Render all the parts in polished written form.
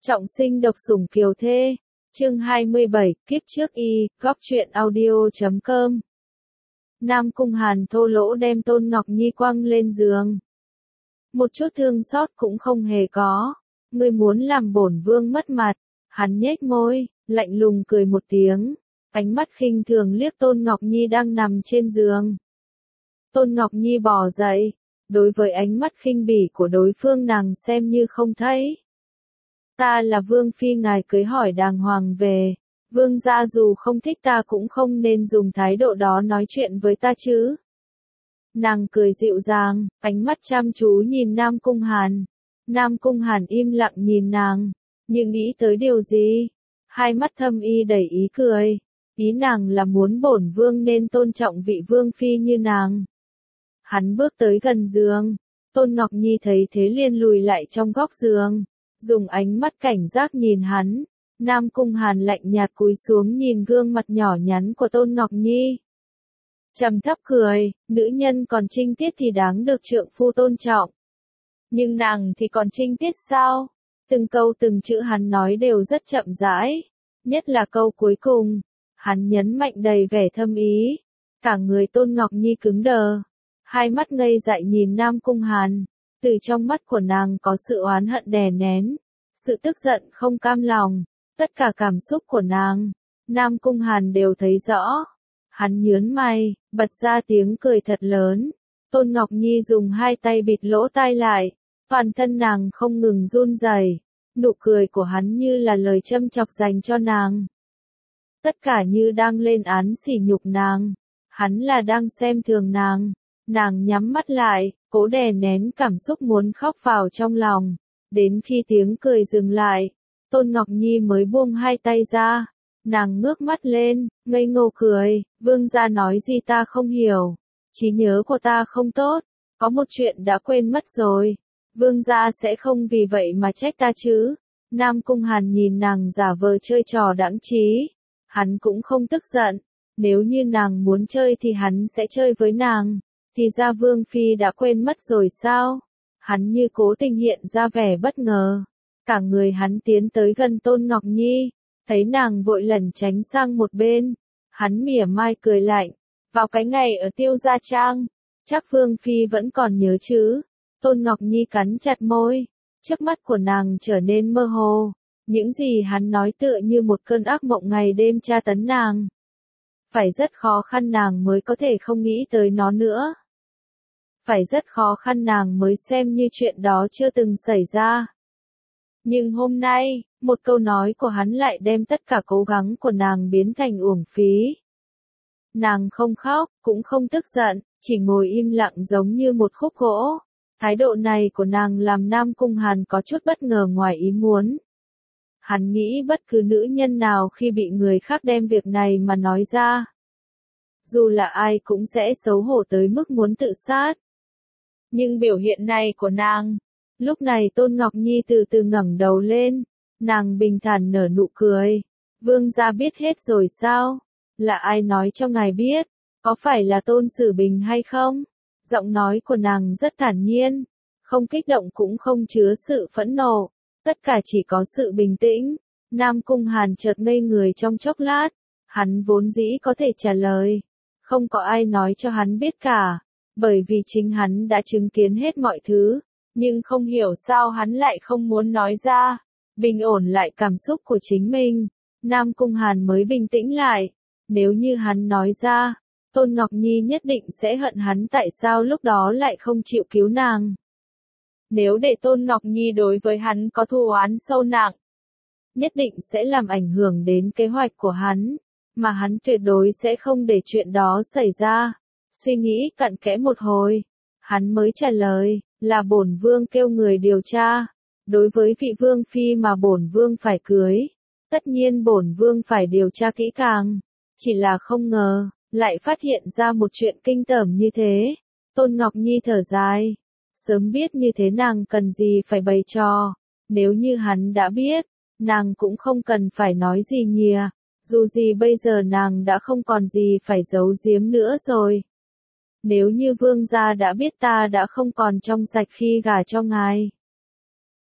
Trọng sinh độc sủng kiều thê. Chương 27, kiếp trước y, góc truyện audio.com. Nam Cung Hàn thô lỗ đem Tôn Ngọc Nhi quăng lên giường. Một chút thương xót cũng không hề có. Ngươi muốn làm bổn vương mất mặt. Hắn nhếch môi, lạnh lùng cười một tiếng. Ánh mắt khinh thường liếc Tôn Ngọc Nhi đang nằm trên giường. Tôn Ngọc Nhi bò dậy. Đối với ánh mắt khinh bỉ của đối phương nàng xem như không thấy. Ta là vương phi ngài cưới hỏi đàng hoàng về. Vương gia dù không thích ta cũng không nên dùng thái độ đó nói chuyện với ta chứ. Nàng cười dịu dàng, ánh mắt chăm chú nhìn Nam Cung Hàn. Nam Cung Hàn im lặng nhìn nàng, nhưng nghĩ tới điều gì? Hai mắt thâm y đầy ý cười. Ý nàng là muốn bổn vương nên tôn trọng vị vương phi như nàng. Hắn bước tới gần giường. Tôn Ngọc Nhi thấy thế liền lùi lại trong góc giường. Dùng ánh mắt cảnh giác nhìn hắn. Nam Cung Hàn lạnh nhạt cúi xuống nhìn gương mặt nhỏ nhắn của Tôn Ngọc Nhi. Trầm thấp cười, nữ nhân còn trinh tiết thì đáng được trượng phu tôn trọng. Nhưng nàng thì còn trinh tiết sao? Từng câu từng chữ hắn nói đều rất chậm rãi. Nhất là câu cuối cùng. Hắn nhấn mạnh đầy vẻ thâm ý. Cả người Tôn Ngọc Nhi cứng đờ. Hai mắt ngây dại nhìn Nam Cung Hàn. Từ trong mắt của nàng có sự oán hận đè nén. Sự tức giận không cam lòng. Tất cả cảm xúc của nàng. Nam Cung Hàn đều thấy rõ. Hắn nhướng mày, bật ra tiếng cười thật lớn. Tôn Ngọc Nhi dùng hai tay bịt lỗ tai lại. Toàn thân nàng không ngừng run rẩy. Nụ cười của hắn như là lời châm chọc dành cho nàng. Tất cả như đang lên án sỉ nhục nàng. Hắn là đang xem thường nàng. Nàng nhắm mắt lại, cố đè nén cảm xúc muốn khóc vào trong lòng. Đến khi tiếng cười dừng lại, Tôn Ngọc Nhi mới buông hai tay ra. Nàng ngước mắt lên, ngây ngô cười, vương gia nói gì ta không hiểu. Trí nhớ của ta không tốt, có một chuyện đã quên mất rồi. Vương gia sẽ không vì vậy mà trách ta chứ. Nam Cung Hàn nhìn nàng giả vờ chơi trò đãng trí. Hắn cũng không tức giận. Nếu như nàng muốn chơi thì hắn sẽ chơi với nàng. Thì ra Vương Phi đã quên mất rồi sao? Hắn như cố tình hiện ra vẻ bất ngờ. Cả người hắn tiến tới gần Tôn Ngọc Nhi. Thấy nàng vội lẩn tránh sang một bên. Hắn mỉa mai cười lạnh. Vào cái ngày ở Tiêu Gia Trang. Chắc Vương Phi vẫn còn nhớ chứ. Tôn Ngọc Nhi cắn chặt môi. Trước mắt của nàng trở nên mơ hồ. Những gì hắn nói tựa như một cơn ác mộng ngày đêm tra tấn nàng. Phải rất khó khăn nàng mới có thể không nghĩ tới nó nữa. Phải rất khó khăn nàng mới xem như chuyện đó chưa từng xảy ra. Nhưng hôm nay, một câu nói của hắn lại đem tất cả cố gắng của nàng biến thành uổng phí. Nàng không khóc, cũng không tức giận, chỉ ngồi im lặng giống như một khúc gỗ. Thái độ này của nàng làm Nam Cung Hàn có chút bất ngờ ngoài ý muốn. Hắn nghĩ bất cứ nữ nhân nào khi bị người khác đem việc này mà nói ra. Dù là ai cũng sẽ xấu hổ tới mức muốn tự sát. Nhưng biểu hiện này của nàng. Lúc này Tôn Ngọc Nhi từ từ ngẩng đầu lên. Nàng bình thản nở nụ cười. Vương gia biết hết rồi sao? Là ai nói cho ngài biết? Có phải là Tôn Sử Bình hay không? Giọng nói của nàng rất thản nhiên. Không kích động cũng không chứa sự phẫn nộ. Tất cả chỉ có sự bình tĩnh. Nam Cung Hàn chợt ngây người trong chốc lát. Hắn vốn dĩ có thể trả lời. Không có ai nói cho hắn biết cả. Bởi vì chính hắn đã chứng kiến hết mọi thứ. Nhưng không hiểu sao hắn lại không muốn nói ra. Bình ổn lại cảm xúc của chính mình. Nam Cung Hàn mới bình tĩnh lại. Nếu như hắn nói ra, Tôn Ngọc Nhi nhất định sẽ hận hắn tại sao lúc đó lại không chịu cứu nàng. Nếu để Tôn Ngọc Nhi đối với hắn có thù oán sâu nặng, nhất định sẽ làm ảnh hưởng đến kế hoạch của hắn. Mà hắn tuyệt đối sẽ không để chuyện đó xảy ra. Suy nghĩ cặn kẽ một hồi, hắn mới trả lời, là bổn vương kêu người điều tra. Đối với vị vương phi mà bổn vương phải cưới, tất nhiên bổn vương phải điều tra kỹ càng. Chỉ là không ngờ, lại phát hiện ra một chuyện kinh tởm như thế. Tôn Ngọc Nhi thở dài. Sớm biết như thế nàng cần gì phải bày trò. Nếu như hắn đã biết, nàng cũng không cần phải nói gì nhỉ. Dù gì bây giờ nàng đã không còn gì phải giấu giếm nữa rồi. Nếu như vương gia đã biết ta đã không còn trong sạch khi gả cho ngài,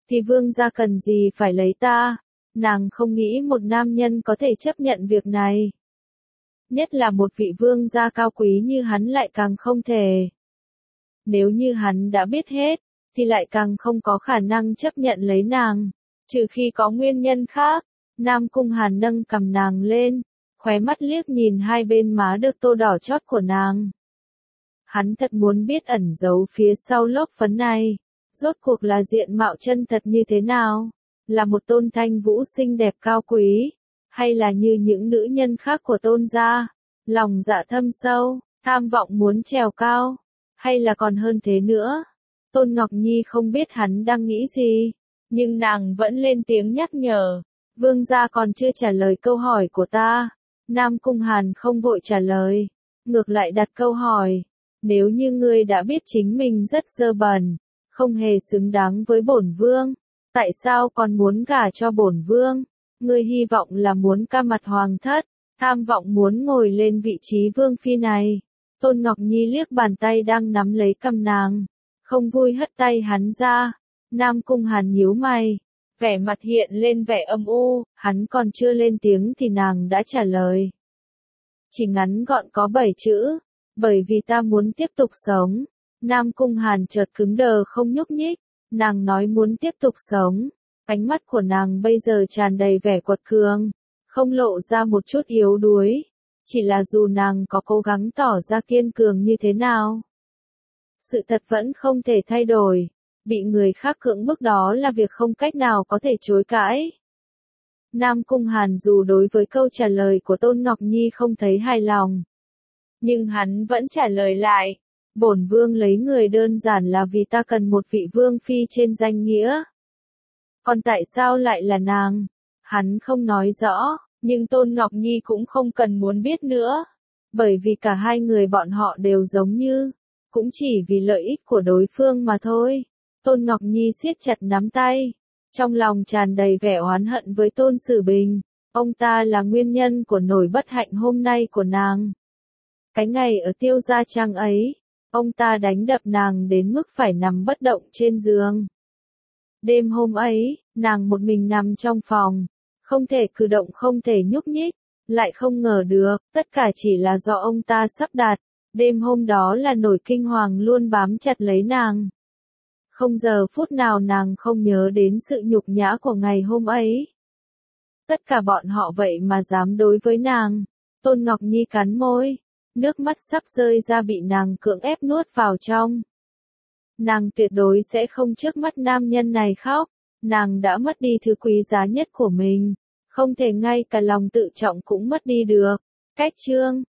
thì vương gia cần gì phải lấy ta, nàng không nghĩ một nam nhân có thể chấp nhận việc này. Nhất là một vị vương gia cao quý như hắn lại càng không thể. Nếu như hắn đã biết hết, thì lại càng không có khả năng chấp nhận lấy nàng, trừ khi có nguyên nhân khác. Nam Cung Hàn nâng cằm nàng lên, khóe mắt liếc nhìn hai bên má được tô đỏ chót của nàng. Hắn thật muốn biết ẩn giấu phía sau lớp phấn này, rốt cuộc là diện mạo chân thật như thế nào, là một Tôn Thanh Vũ xinh đẹp cao quý, hay là như những nữ nhân khác của Tôn gia, lòng dạ thâm sâu, tham vọng muốn trèo cao, hay là còn hơn thế nữa. Tôn Ngọc Nhi không biết hắn đang nghĩ gì, nhưng nàng vẫn lên tiếng nhắc nhở. Vương gia còn chưa trả lời câu hỏi của ta. Nam Cung Hàn không vội trả lời, ngược lại đặt câu hỏi. Nếu như ngươi đã biết chính mình rất dơ bẩn, không hề xứng đáng với bổn vương, tại sao còn muốn gả cho bổn vương? Ngươi hy vọng là muốn ca mặt hoàng thất, tham vọng muốn ngồi lên vị trí vương phi này. Tôn Ngọc Nhi liếc bàn tay đang nắm lấy cằm nàng, không vui hất tay hắn ra. Nam Cung Hàn nhíu mày, vẻ mặt hiện lên vẻ âm u, hắn còn chưa lên tiếng thì nàng đã trả lời. Chỉ ngắn gọn có 7 chữ, bởi vì ta muốn tiếp tục sống. Nam Cung Hàn chợt cứng đờ không nhúc nhích, nàng nói muốn tiếp tục sống, ánh mắt của nàng bây giờ tràn đầy vẻ quật cường, không lộ ra một chút yếu đuối, chỉ là dù nàng có cố gắng tỏ ra kiên cường như thế nào, sự thật vẫn không thể thay đổi. Bị người khác cưỡng bức đó là việc không cách nào có thể chối cãi. Nam Cung Hàn dù đối với câu trả lời của Tôn Ngọc Nhi không thấy hài lòng, nhưng hắn vẫn trả lời lại. Bổn vương lấy người đơn giản là vì ta cần một vị vương phi trên danh nghĩa. Còn tại sao lại là nàng? Hắn không nói rõ, nhưng Tôn Ngọc Nhi cũng không cần muốn biết nữa. Bởi vì cả hai người bọn họ đều giống như, cũng chỉ vì lợi ích của đối phương mà thôi. Tôn Ngọc Nhi siết chặt nắm tay, trong lòng tràn đầy vẻ oán hận với Tôn Sử Bình. Ông ta là nguyên nhân của nỗi bất hạnh hôm nay của nàng. Cái ngày ở Tiêu Gia Trang ấy, ông ta đánh đập nàng đến mức phải nằm bất động trên giường. Đêm hôm ấy, nàng một mình nằm trong phòng, không thể cử động không thể nhúc nhích, lại không ngờ được, tất cả chỉ là do ông ta sắp đặt. Đêm hôm đó là nỗi kinh hoàng luôn bám chặt lấy nàng. Không giờ phút nào nàng không nhớ đến sự nhục nhã của ngày hôm ấy. Tất cả bọn họ vậy mà dám đối với nàng. Tôn Ngọc Nhi cắn môi, nước mắt sắp rơi ra bị nàng cưỡng ép nuốt vào trong. Nàng tuyệt đối sẽ không trước mắt nam nhân này khóc. Nàng đã mất đi thứ quý giá nhất của mình, không thể ngay cả lòng tự trọng cũng mất đi được. Cách chương